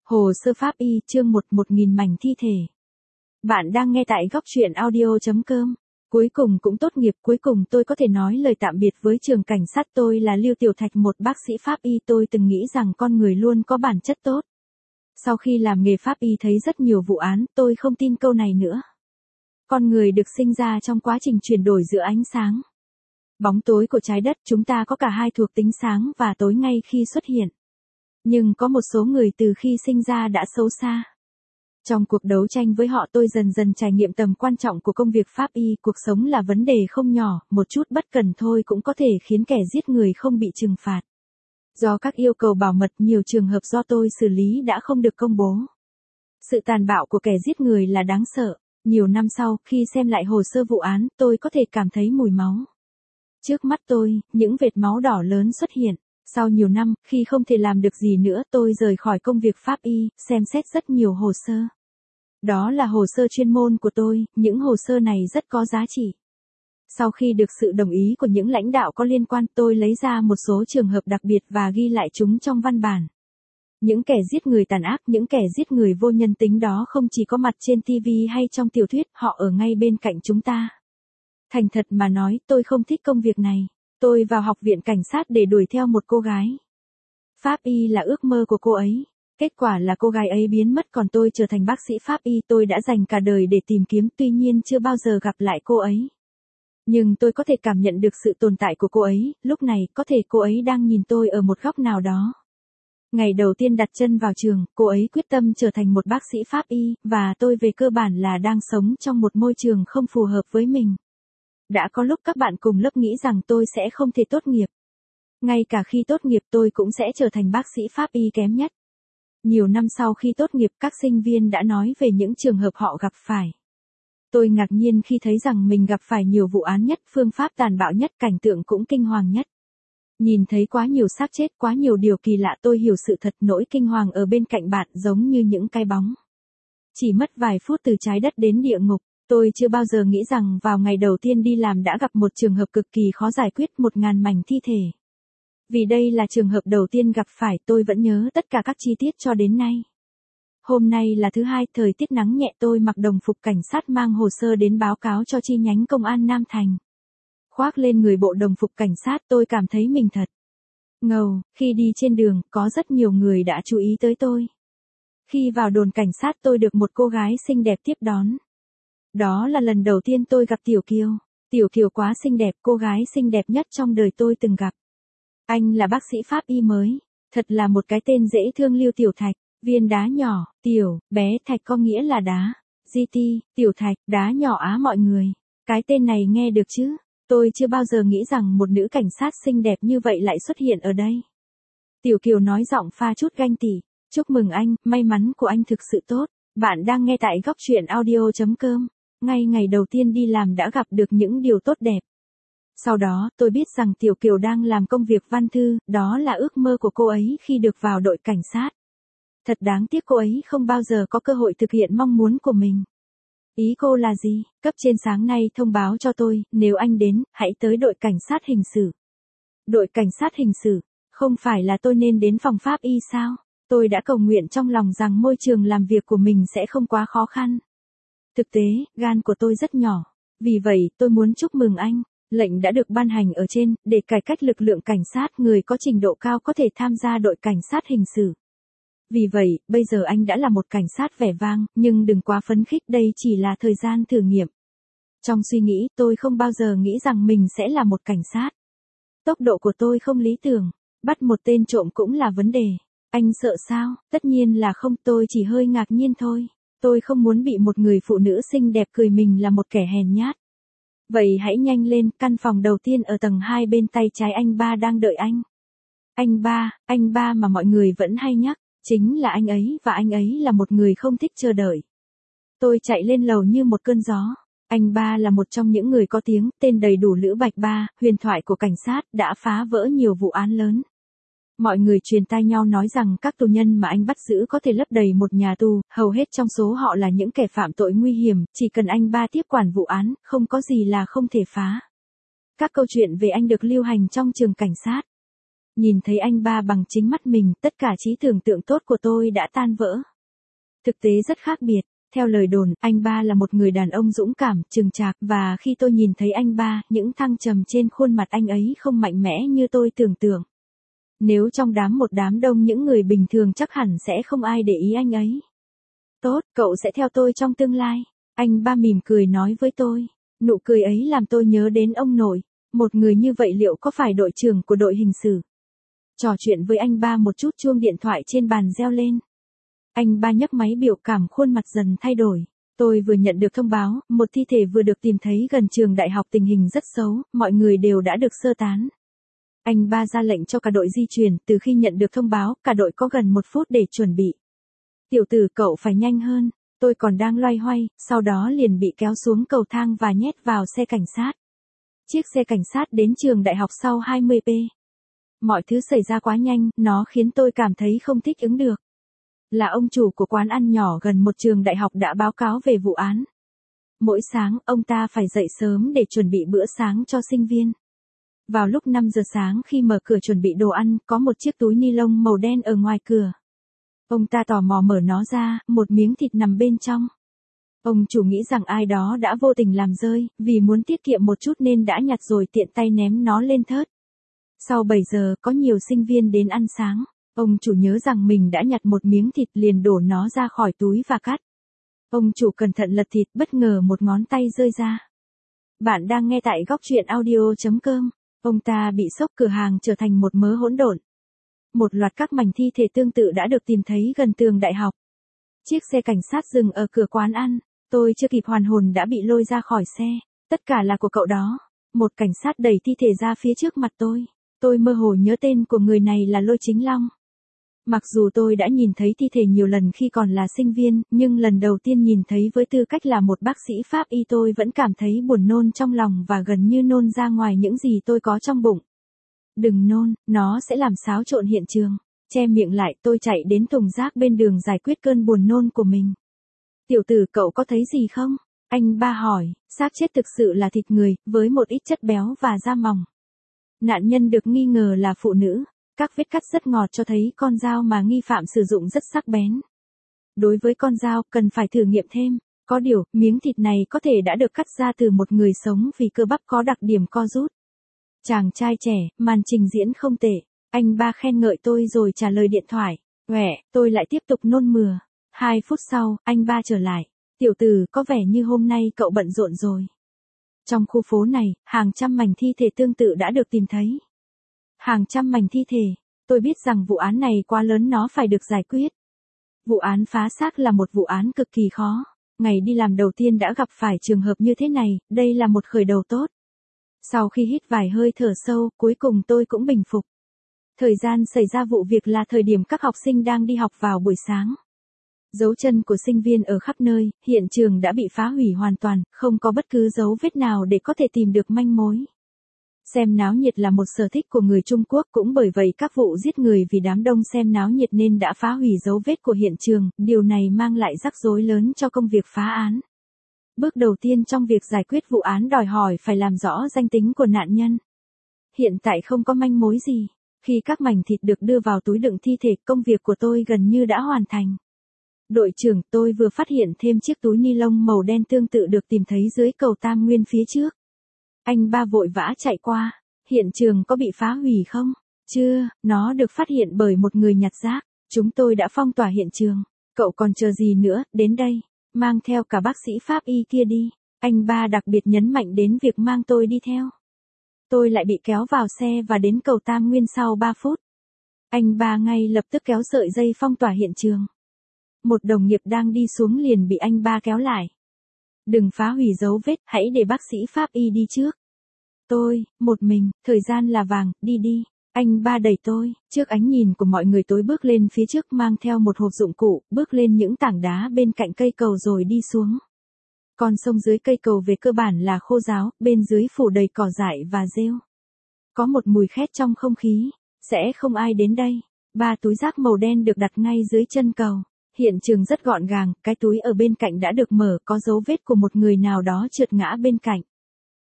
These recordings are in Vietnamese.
Hồ sơ pháp y chương 1000 mảnh thi thể. Bạn đang nghe tại góc truyện audio.com. Cuối cùng cũng tốt nghiệp, cuối cùng tôi có thể nói lời tạm biệt với trường cảnh sát. Tôi là Lưu Tiểu Thạch, một bác sĩ pháp y. Tôi từng nghĩ rằng con người luôn có bản chất tốt. Sau khi làm nghề pháp y thấy rất nhiều vụ án, tôi không tin câu này nữa. Con người được sinh ra trong quá trình chuyển đổi giữa ánh sáng, bóng tối của trái đất. Chúng ta có cả hai thuộc tính sáng và tối ngay khi xuất hiện. Nhưng có một số người từ khi sinh ra đã xấu xa. Trong cuộc đấu tranh với họ, tôi dần dần trải nghiệm tầm quan trọng của công việc pháp y. Cuộc sống là vấn đề không nhỏ, một chút bất cẩn thôi cũng có thể khiến kẻ giết người không bị trừng phạt. Do các yêu cầu bảo mật, nhiều trường hợp do tôi xử lý đã không được công bố. Sự tàn bạo của kẻ giết người là đáng sợ. Nhiều năm sau, khi xem lại hồ sơ vụ án, tôi có thể cảm thấy mùi máu. Trước mắt tôi, những vệt máu đỏ lớn xuất hiện. Sau nhiều năm, khi không thể làm được gì nữa, tôi rời khỏi công việc pháp y, xem xét rất nhiều hồ sơ. Đó là hồ sơ chuyên môn của tôi, những hồ sơ này rất có giá trị. Sau khi được sự đồng ý của những lãnh đạo có liên quan, tôi lấy ra một số trường hợp đặc biệt và ghi lại chúng trong văn bản. Những kẻ giết người tàn ác, những kẻ giết người vô nhân tính đó không chỉ có mặt trên TV hay trong tiểu thuyết, họ ở ngay bên cạnh chúng ta. Thành thật mà nói, tôi không thích công việc này. Tôi vào học viện cảnh sát để đuổi theo một cô gái. Pháp y là ước mơ của cô ấy. Kết quả là cô gái ấy biến mất, còn tôi trở thành bác sĩ pháp y. Tôi đã dành cả đời để tìm kiếm, tuy nhiên chưa bao giờ gặp lại cô ấy. Nhưng tôi có thể cảm nhận được sự tồn tại của cô ấy. Lúc này, có thể cô ấy đang nhìn tôi ở một góc nào đó. Ngày đầu tiên đặt chân vào trường, cô ấy quyết tâm trở thành một bác sĩ pháp y, và tôi về cơ bản là đang sống trong một môi trường không phù hợp với mình. Đã có lúc các bạn cùng lớp nghĩ rằng tôi sẽ không thể tốt nghiệp. Ngay cả khi tốt nghiệp tôi cũng sẽ trở thành bác sĩ pháp y kém nhất. Nhiều năm sau khi tốt nghiệp, các sinh viên đã nói về những trường hợp họ gặp phải. Tôi ngạc nhiên khi thấy rằng mình gặp phải nhiều vụ án nhất, phương pháp tàn bạo nhất, cảnh tượng cũng kinh hoàng nhất. Nhìn thấy quá nhiều xác chết, quá nhiều điều kỳ lạ, tôi hiểu sự thật. Nỗi kinh hoàng ở bên cạnh bạn giống như những cái bóng. Chỉ mất vài phút từ trái đất đến địa ngục. Tôi chưa bao giờ nghĩ rằng vào ngày đầu tiên đi làm đã gặp một trường hợp cực kỳ khó giải quyết, 1000 mảnh thi thể. Vì đây là trường hợp đầu tiên gặp phải, tôi vẫn nhớ tất cả các chi tiết cho đến nay. Hôm nay là thứ Hai, thời tiết nắng nhẹ, tôi mặc đồng phục cảnh sát mang hồ sơ đến báo cáo cho chi nhánh công an Nam Thành. Khoác lên người bộ đồng phục cảnh sát, tôi cảm thấy mình thật ngầu. Khi đi trên đường, có rất nhiều người đã chú ý tới tôi. Khi vào đồn cảnh sát, tôi được một cô gái xinh đẹp tiếp đón. Đó là lần đầu tiên tôi gặp Tiểu Kiều. Tiểu Kiều quá xinh đẹp, cô gái xinh đẹp nhất trong đời tôi từng gặp. Anh là bác sĩ pháp y mới. Thật là một cái tên dễ thương, Lưu Tiểu Thạch. Viên đá nhỏ, tiểu, bé, thạch có nghĩa là đá. GT, Tiểu Thạch, đá nhỏ á mọi người. Cái tên này nghe được chứ? Tôi chưa bao giờ nghĩ rằng một nữ cảnh sát xinh đẹp như vậy lại xuất hiện ở đây. Tiểu Kiều nói giọng pha chút ganh tị. Chúc mừng anh, may mắn của anh thực sự tốt. Bạn đang nghe tại góc truyện audio.com. Ngay ngày đầu tiên đi làm đã gặp được những điều tốt đẹp. Sau đó, tôi biết rằng Tiểu Kiều đang làm công việc văn thư, đó là ước mơ của cô ấy khi được vào đội cảnh sát. Thật đáng tiếc cô ấy không bao giờ có cơ hội thực hiện mong muốn của mình. Ý cô là gì? Cấp trên sáng nay thông báo cho tôi, nếu anh đến, hãy tới đội cảnh sát hình sự. Đội cảnh sát hình sự? Không phải là tôi nên đến phòng pháp y sao? Tôi đã cầu nguyện trong lòng rằng môi trường làm việc của mình sẽ không quá khó khăn. Thực tế, gan của tôi rất nhỏ. Vì vậy, tôi muốn chúc mừng anh. Lệnh đã được ban hành ở trên, để cải cách lực lượng cảnh sát, người có trình độ cao có thể tham gia đội cảnh sát hình sự. Vì vậy, bây giờ anh đã là một cảnh sát vẻ vang, nhưng đừng quá phấn khích, đây chỉ là thời gian thử nghiệm. Trong suy nghĩ, tôi không bao giờ nghĩ rằng mình sẽ là một cảnh sát. Tốc độ của tôi không lý tưởng. Bắt một tên trộm cũng là vấn đề. Anh sợ sao? Tất nhiên là không, tôi chỉ hơi ngạc nhiên thôi. Tôi không muốn bị một người phụ nữ xinh đẹp cười mình là một kẻ hèn nhát. Vậy hãy nhanh lên, căn phòng đầu tiên ở tầng 2 bên tay trái, anh ba đang đợi anh. Anh ba mà mọi người vẫn hay nhắc, chính là anh ấy, và anh ấy là một người không thích chờ đợi. Tôi chạy lên lầu như một cơn gió. Anh ba là một trong những người có tiếng, tên đầy đủ Lữ Bạch Ba, huyền thoại của cảnh sát, đã phá vỡ nhiều vụ án lớn. Mọi người truyền tai nhau nói rằng các tù nhân mà anh bắt giữ có thể lấp đầy một nhà tù, hầu hết trong số họ là những kẻ phạm tội nguy hiểm, chỉ cần anh ba tiếp quản vụ án, không có gì là không thể phá. Các câu chuyện về anh được lưu hành trong trường cảnh sát. Nhìn thấy anh ba bằng chính mắt mình, tất cả trí tưởng tượng tốt của tôi đã tan vỡ. Thực tế rất khác biệt. Theo lời đồn, anh ba là một người đàn ông dũng cảm, chừng chạc, và khi tôi nhìn thấy anh ba, những thăng trầm trên khuôn mặt anh ấy không mạnh mẽ như tôi tưởng tượng. Nếu trong một đám đông những người bình thường chắc hẳn sẽ không ai để ý anh ấy. Tốt, cậu sẽ theo tôi trong tương lai. Anh ba mỉm cười nói với tôi. Nụ cười ấy làm tôi nhớ đến ông nội. Một người như vậy liệu có phải đội trưởng của đội hình sự? Trò chuyện với anh ba một chút, chuông điện thoại trên bàn reo lên. Anh ba nhấc máy, biểu cảm khuôn mặt dần thay đổi. Tôi vừa nhận được thông báo, một thi thể vừa được tìm thấy gần trường đại học, tình hình rất xấu, mọi người đều đã được sơ tán. Anh ba ra lệnh cho cả đội di chuyển, từ khi nhận được thông báo, cả đội có gần 1 phút để chuẩn bị. Tiểu tử, cậu phải nhanh hơn. Tôi còn đang loay hoay, sau đó liền bị kéo xuống cầu thang và nhét vào xe cảnh sát. Chiếc xe cảnh sát đến trường đại học sau 20p. Mọi thứ xảy ra quá nhanh, nó khiến tôi cảm thấy không thích ứng được. Là ông chủ của quán ăn nhỏ gần một trường đại học đã báo cáo về vụ án. Mỗi sáng, ông ta phải dậy sớm để chuẩn bị bữa sáng cho sinh viên. Vào lúc 5 giờ sáng, khi mở cửa chuẩn bị đồ ăn, có một chiếc túi ni lông màu đen ở ngoài cửa. Ông ta tò mò mở nó ra, một miếng thịt nằm bên trong. Ông chủ nghĩ rằng ai đó đã vô tình làm rơi, vì muốn tiết kiệm một chút nên đã nhặt rồi tiện tay ném nó lên thớt. Sau 7 giờ, có nhiều sinh viên đến ăn sáng. Ông chủ nhớ rằng mình đã nhặt một miếng thịt, liền đổ nó ra khỏi túi và cắt. Ông chủ cẩn thận lật thịt, bất ngờ một ngón tay rơi ra. Bạn đang nghe tại góc truyện audio.com. Ông ta bị sốc, cửa hàng trở thành một mớ hỗn độn. Một loạt các mảnh thi thể tương tự đã được tìm thấy gần tường đại học. Chiếc xe cảnh sát dừng ở cửa quán ăn. Tôi chưa kịp hoàn hồn đã bị lôi ra khỏi xe. Tất cả là của cậu đó. Một cảnh sát đẩy thi thể ra phía trước mặt tôi. Tôi mơ hồ nhớ tên của người này là Lôi Chính Long. Mặc dù tôi đã nhìn thấy thi thể nhiều lần khi còn là sinh viên, nhưng lần đầu tiên nhìn thấy với tư cách là một bác sĩ pháp y, tôi vẫn cảm thấy buồn nôn trong lòng và gần như nôn ra ngoài những gì tôi có trong bụng. Đừng nôn, nó sẽ làm xáo trộn hiện trường. Che miệng lại, tôi chạy đến thùng rác bên đường giải quyết cơn buồn nôn của mình. Tiểu tử, cậu có thấy gì không? Anh ba hỏi. Xác chết thực sự là thịt người, với một ít chất béo và da mỏng. Nạn nhân được nghi ngờ là phụ nữ. Các vết cắt rất ngọt cho thấy con dao mà nghi phạm sử dụng rất sắc bén. Đối với con dao, cần phải thử nghiệm thêm. Có điều, miếng thịt này có thể đã được cắt ra từ một người sống vì cơ bắp có đặc điểm co rút. Chàng trai trẻ, màn trình diễn không tệ. Anh ba khen ngợi tôi rồi trả lời điện thoại. Tôi lại tiếp tục nôn mửa. 2 phút sau, anh ba trở lại. Tiểu tử, có vẻ như hôm nay cậu bận rộn rồi. Trong khu phố này, hàng trăm mảnh thi thể tương tự đã được tìm thấy. Hàng trăm mảnh thi thể. Tôi biết rằng vụ án này quá lớn, nó phải được giải quyết. Vụ án phá xác là một vụ án cực kỳ khó. Ngày đi làm đầu tiên đã gặp phải trường hợp như thế này, đây là một khởi đầu tốt. Sau khi hít vài hơi thở sâu, cuối cùng tôi cũng bình phục. Thời gian xảy ra vụ việc là thời điểm các học sinh đang đi học vào buổi sáng. Dấu chân của sinh viên ở khắp nơi, hiện trường đã bị phá hủy hoàn toàn, không có bất cứ dấu vết nào để có thể tìm được manh mối. Xem náo nhiệt là một sở thích của người Trung Quốc, cũng bởi vậy các vụ giết người vì đám đông xem náo nhiệt nên đã phá hủy dấu vết của hiện trường, điều này mang lại rắc rối lớn cho công việc phá án. Bước đầu tiên trong việc giải quyết vụ án đòi hỏi phải làm rõ danh tính của nạn nhân. Hiện tại không có manh mối gì. Khi các mảnh thịt được đưa vào túi đựng thi thể, công việc của tôi gần như đã hoàn thành. Đội trưởng, tôi vừa phát hiện thêm chiếc túi ni lông màu đen tương tự được tìm thấy dưới cầu Tam Nguyên phía trước. Anh ba vội vã chạy qua. Hiện trường có bị phá hủy không? Chưa, nó được phát hiện bởi một người nhặt rác. Chúng tôi đã phong tỏa hiện trường. Cậu còn chờ gì nữa, đến đây. Mang theo cả bác sĩ pháp y kia đi. Anh ba đặc biệt nhấn mạnh đến việc mang tôi đi theo. Tôi lại bị kéo vào xe và đến cầu Tam Nguyên sau 3 phút. Anh ba ngay lập tức kéo sợi dây phong tỏa hiện trường. Một đồng nghiệp đang đi xuống liền bị anh ba kéo lại. Đừng phá hủy dấu vết, hãy để bác sĩ pháp y đi trước. Tôi, một mình, thời gian là vàng, đi đi. Anh ba đẩy tôi, trước ánh nhìn của mọi người tôi bước lên phía trước mang theo một hộp dụng cụ, bước lên những tảng đá bên cạnh cây cầu rồi đi xuống. Con sông dưới cây cầu về cơ bản là khô ráo, bên dưới phủ đầy cỏ dại và rêu. Có một mùi khét trong không khí, sẽ không ai đến đây. 3 túi rác màu đen được đặt ngay dưới chân cầu. Hiện trường rất gọn gàng, cái túi ở bên cạnh đã được mở, có dấu vết của một người nào đó trượt ngã bên cạnh.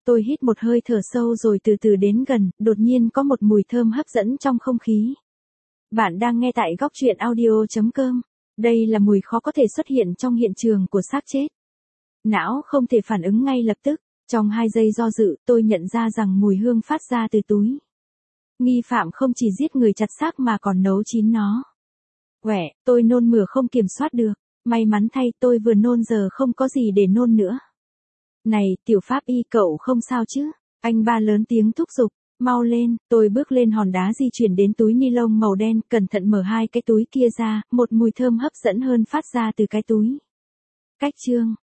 Tôi hít một hơi thở sâu rồi từ từ đến gần, đột nhiên có một mùi thơm hấp dẫn trong không khí. Bạn đang nghe tại góc truyện audio.com. Đây là mùi khó có thể xuất hiện trong hiện trường của xác chết. Não không thể phản ứng ngay lập tức. Trong 2 giây do dự, tôi nhận ra rằng mùi hương phát ra từ túi. Nghi phạm không chỉ giết người chặt xác mà còn nấu chín nó. Quẻ, tôi nôn mửa không kiểm soát được. May mắn thay tôi vừa nôn giờ không có gì để nôn nữa. Này, tiểu pháp y cậu không sao chứ? Anh ba lớn tiếng thúc giục. Mau lên, tôi bước lên hòn đá di chuyển đến túi ni lông màu đen, cẩn thận mở 2 cái túi kia ra, một mùi thơm hấp dẫn hơn phát ra từ cái túi. Cách chương